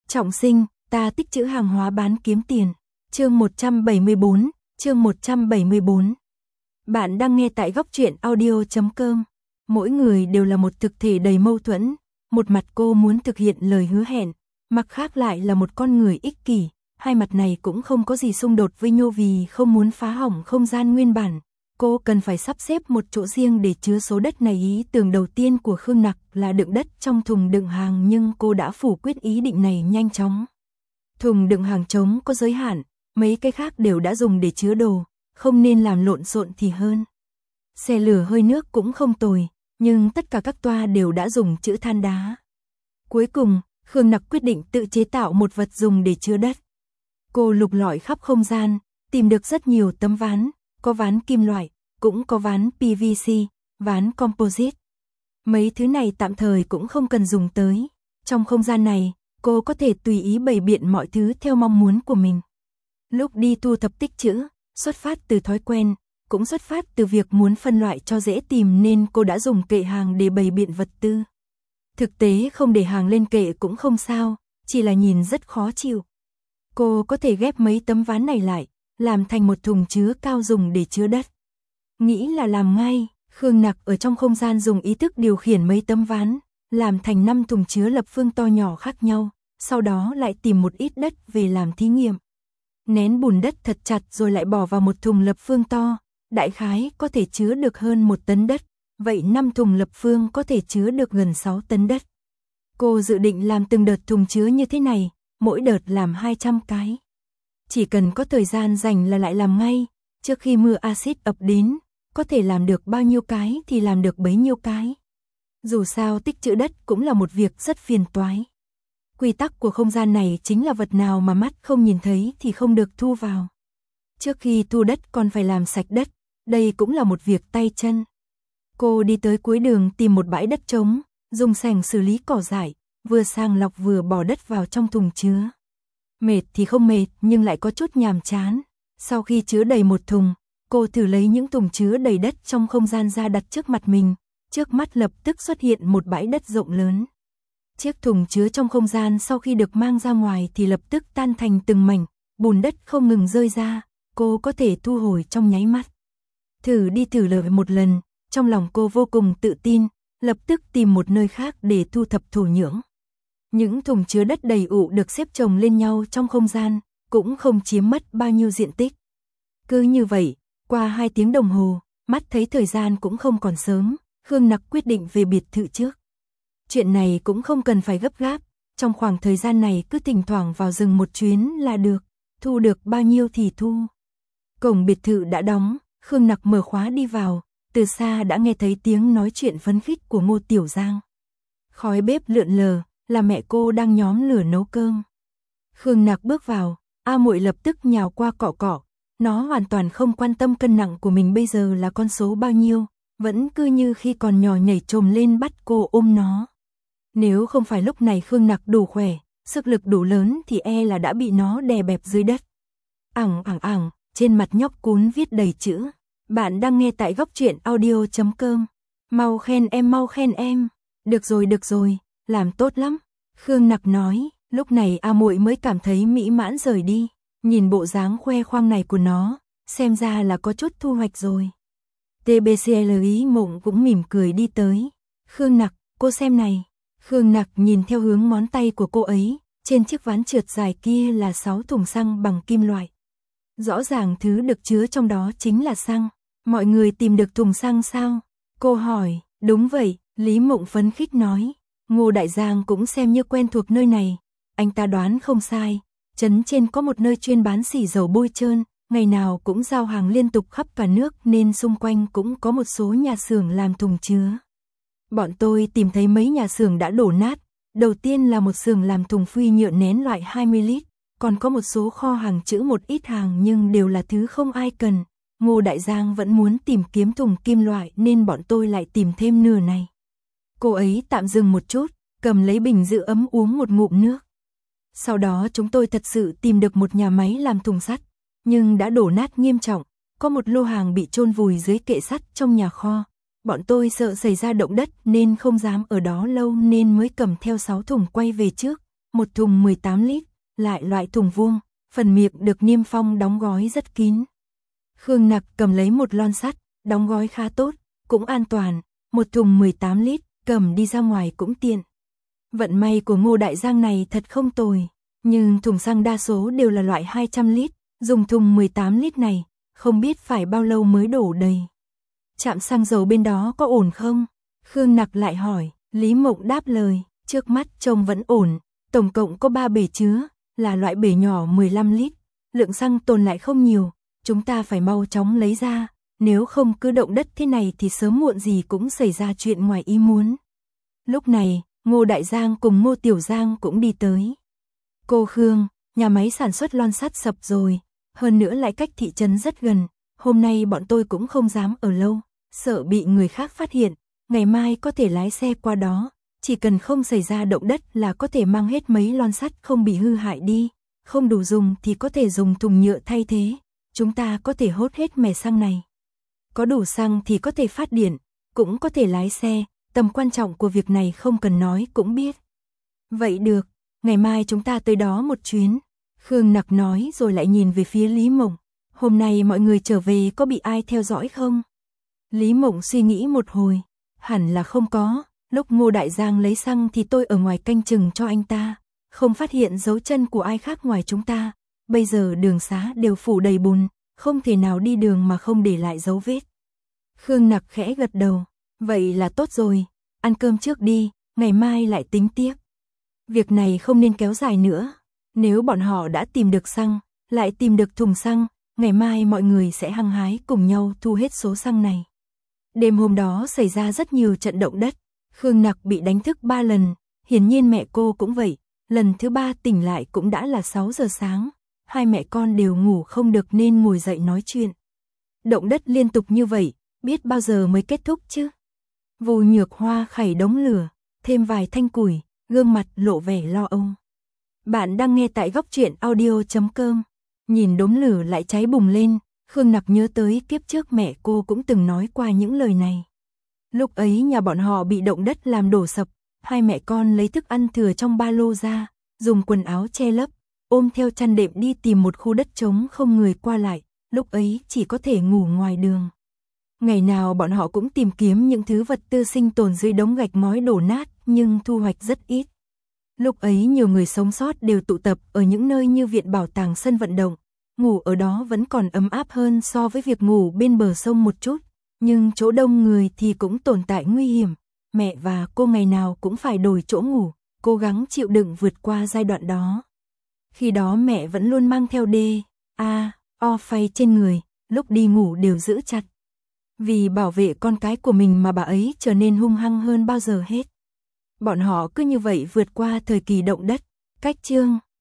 Trọng sinh, ta tích trữ hàng hóa bán kiếm tiền. Chương 174. Bạn đang nghe tại goctruyện audio.com. Mỗi người đều là một thực thể đầy mâu thuẫn, một mặt cô muốn thực hiện lời hứa hẹn, mặt khác lại là một con người ích kỷ, hai mặt này cũng không có gì xung đột với nhau vì không muốn phá hỏng không gian nguyên bản. Cô cần phải sắp xếp một chỗ riêng để chứa số đất này. Ý tưởng đầu tiên của Khương Nặc là đựng đất trong thùng đựng hàng, nhưng cô đã phủ quyết ý định này nhanh chóng. Thùng đựng hàng trống có giới hạn, mấy cái khác đều đã dùng để chứa đồ, không nên làm lộn xộn thì hơn. Xe lửa hơi nước cũng không tồi, nhưng tất cả các toa đều đã dùng chữ than đá. Cuối cùng, Khương Nặc quyết định tự chế tạo một vật dùng để chứa đất. Cô lục lọi khắp không gian, tìm được rất nhiều tấm ván, có ván kim loại, cũng có ván PVC, ván composite. Mấy thứ này tạm thời cũng không cần dùng tới. Trong không gian này, cô có thể tùy ý bày biện mọi thứ theo mong muốn của mình. Lúc đi thu thập tích trữ, xuất phát từ thói quen, cũng xuất phát từ việc muốn phân loại cho dễ tìm nên cô đã dùng kệ hàng để bày biện vật tư. Thực tế không để hàng lên kệ cũng không sao, chỉ là nhìn rất khó chịu. Cô có thể ghép mấy tấm ván này lại, làm thành một thùng chứa cao dùng để chứa đất. Nghĩ là làm ngay, Khương Nặc ở trong không gian dùng ý thức điều khiển mấy tấm ván, làm thành 5 thùng chứa lập phương to nhỏ khác nhau, sau đó lại tìm một ít đất về làm thí nghiệm. Nén bùn đất thật chặt rồi lại bỏ vào một thùng lập phương to, đại khái có thể chứa được hơn 1 tấn đất, vậy 5 thùng lập phương có thể chứa được gần 6 tấn đất. Cô dự định làm từng đợt thùng chứa như thế này, mỗi đợt làm 200 cái. Chỉ cần có thời gian rảnh là lại làm ngay, trước khi mưa axit ập đến, có thể làm được bao nhiêu cái thì làm được bấy nhiêu cái. Dù sao tích trữ đất cũng là một việc rất phiền toái. Quy tắc của không gian này chính là vật nào mà mắt không nhìn thấy thì không được thu vào. Trước khi thu đất còn phải làm sạch đất, đây cũng là một việc tay chân. Cô đi tới cuối đường tìm một bãi đất trống, dùng sành xử lý cỏ dại, vừa sàng lọc vừa bỏ đất vào trong thùng chứa. Mệt thì không mệt nhưng lại có chút nhàm chán. Sau khi chứa đầy một thùng, cô thử lấy những thùng chứa đầy đất trong không gian ra đặt trước mặt mình. Trước mắt lập tức xuất hiện một bãi đất rộng lớn. Chiếc thùng chứa trong không gian sau khi được mang ra ngoài thì lập tức tan thành từng mảnh, bùn đất không ngừng rơi ra, cô có thể thu hồi trong nháy mắt. Thử đi thử lại một lần, trong lòng cô vô cùng tự tin, lập tức tìm một nơi khác để thu thập thổ nhưỡng. Những thùng chứa đất đầy ụ được xếp chồng lên nhau trong không gian, cũng không chiếm mất bao nhiêu diện tích. Cứ như vậy, qua 2 tiếng đồng hồ, mắt thấy thời gian cũng không còn sớm, Khương Nặc quyết định về biệt thự trước. Chuyện này cũng không cần phải gấp gáp, trong khoảng thời gian này cứ thỉnh thoảng vào rừng một chuyến là được, thu được bao nhiêu thì thu. Cổng biệt thự đã đóng, Khương Nặc mở khóa đi vào, từ xa đã nghe thấy tiếng nói chuyện phấn khích của Ngô Tiểu Giang. Khói bếp lượn lờ, là mẹ cô đang nhóm lửa nấu cơm. Khương Nặc bước vào, A Muội lập tức nhào qua cọ cọ, nó hoàn toàn không quan tâm cân nặng của mình bây giờ là con số bao nhiêu, vẫn cứ như khi còn nhỏ nhảy chồm lên bắt cô ôm nó. Nếu không phải lúc này Khương Nặc đủ khỏe, sức lực đủ lớn thì là đã bị nó đè bẹp dưới đất. Ảng, trên mặt nhóc cún viết đầy chữ. Bạn đang nghe tại goctruyện audio.com. Mau khen em. Được rồi, làm tốt lắm. Khương Nặc nói, lúc này A Muội mới cảm thấy mỹ mãn rời đi. Nhìn bộ dáng khoe khoang này của nó, xem ra là có chút thu hoạch rồi. TBCLI Mộng cũng mỉm cười đi tới. Khương Nặc, cô xem này. Khương Nặc nhìn theo hướng ngón tay của cô ấy, trên chiếc ván trượt dài kia là 6 thùng xăng bằng kim loại. Rõ ràng thứ được chứa trong đó chính là xăng. Mọi người tìm được thùng xăng sao? Cô hỏi. Đúng vậy, Lý Mộng phấn khích nói. Ngô Đại Giang cũng xem như quen thuộc nơi này. Anh ta đoán không sai, trấn trên có một nơi chuyên bán xỉ dầu bôi trơn, ngày nào cũng giao hàng liên tục khắp cả nước nên xung quanh cũng có một số nhà xưởng làm thùng chứa. Bọn tôi tìm thấy mấy nhà xưởng đã đổ nát, đầu tiên là một xưởng làm thùng phi nhựa nén loại 20 lít, còn có một số kho hàng trữ một ít hàng nhưng đều là thứ không ai cần. Ngô Đại Giang vẫn muốn tìm kiếm thùng kim loại nên bọn tôi lại tìm thêm nửa này. Cô ấy tạm dừng một chút, cầm lấy bình giữ ấm uống một ngụm nước. Sau đó chúng tôi thật sự tìm được một nhà máy làm thùng sắt, nhưng đã đổ nát nghiêm trọng, có một lô hàng bị chôn vùi dưới kệ sắt trong nhà kho. Bọn tôi sợ xảy ra động đất nên không dám ở đó lâu nên mới cầm theo 6 thùng quay về trước, một thùng 18 lít, lại loại thùng vuông, phần miệng được niêm phong đóng gói rất kín. Khương Nặc cầm lấy một lon sắt, đóng gói khá tốt, cũng an toàn, một thùng 18 lít, cầm đi ra ngoài cũng tiện. Vận may của Ngô Đại Giang này thật không tồi, nhưng thùng xăng đa số đều là loại 200 lít, dùng thùng 18 lít này, không biết phải bao lâu mới đổ đầy. Trạm xăng dầu bên đó có ổn không? Khương Nặc lại hỏi, Lý Mộng đáp lời, trước mắt trông vẫn ổn, tổng cộng có 3 bể chứa, là loại bể nhỏ 15 lít, lượng xăng tồn lại không nhiều, chúng ta phải mau chóng lấy ra, nếu không cứ động đất thế này thì sớm muộn gì cũng xảy ra chuyện ngoài ý muốn. Lúc này, Ngô Đại Giang cùng Ngô Tiểu Giang cũng đi tới. Cô Khương, nhà máy sản xuất lon sắt sập rồi, hơn nữa lại cách thị trấn rất gần, hôm nay bọn tôi cũng không dám ở lâu, sợ bị người khác phát hiện, ngày mai có thể lái xe qua đó, chỉ cần không xảy ra động đất là có thể mang hết mấy lon sắt không bị hư hại đi, không đủ dùng thì có thể dùng thùng nhựa thay thế, chúng ta có thể hốt hết mẻ xăng này. Có đủ xăng thì có thể phát điện, cũng có thể lái xe, tầm quan trọng của việc này không cần nói cũng biết. Vậy được, ngày mai chúng ta tới đó một chuyến. Khương Nặc nói rồi lại nhìn về phía Lý Mộng. Hôm nay mọi người trở về có bị ai theo dõi không? Lý Mộng suy nghĩ một hồi. Hẳn là không có. Lúc Ngô Đại Giang lấy xăng thì tôi ở ngoài canh chừng cho anh ta. Không phát hiện dấu chân của ai khác ngoài chúng ta. Bây giờ đường xá đều phủ đầy bùn. Không thể nào đi đường mà không để lại dấu vết. Khương Nặc khẽ gật đầu. Vậy là tốt rồi. Ăn cơm trước đi. Ngày mai lại tính tiếp. Việc này không nên kéo dài nữa. Nếu bọn họ đã tìm được xăng, lại tìm được thùng xăng, ngày mai mọi người sẽ hăng hái cùng nhau thu hết số xăng này. Đêm hôm đó xảy ra rất nhiều trận động đất, Khương Nặc bị đánh thức 3 lần, hiển nhiên mẹ cô cũng vậy, lần thứ 3 tỉnh lại cũng đã là 6 giờ sáng, hai mẹ con đều ngủ không được nên ngồi dậy nói chuyện. Động đất liên tục như vậy, biết bao giờ mới kết thúc chứ? Vù Nhược Hoa khẩy đống lửa, thêm vài thanh củi, gương mặt lộ vẻ lo âu. Bạn đang nghe tại góc truyện audio.com. Nhìn đống lửa lại cháy bùng lên, Khương Nặc nhớ tới kiếp trước mẹ cô cũng từng nói qua những lời này. Lúc ấy nhà bọn họ bị động đất làm đổ sập, hai mẹ con lấy thức ăn thừa trong ba lô ra, dùng quần áo che lấp, ôm theo chăn đệm đi tìm một khu đất trống không người qua lại, lúc ấy chỉ có thể ngủ ngoài đường. Ngày nào bọn họ cũng tìm kiếm những thứ vật tư sinh tồn dưới đống gạch ngói đổ nát nhưng thu hoạch rất ít. Lúc ấy nhiều người sống sót đều tụ tập ở những nơi như viện bảo tàng sân vận động, ngủ ở đó vẫn còn ấm áp hơn so với việc ngủ bên bờ sông một chút, nhưng chỗ đông người thì cũng tồn tại nguy hiểm, mẹ và cô ngày nào cũng phải đổi chỗ ngủ, cố gắng chịu đựng vượt qua giai đoạn đó. Khi đó mẹ vẫn luôn mang theo o phay trên người, lúc đi ngủ đều giữ chặt. Vì bảo vệ con cái của mình mà bà ấy trở nên hung hăng hơn bao giờ hết. Bọn họ cứ như vậy vượt qua thời kỳ động đất. Cách chương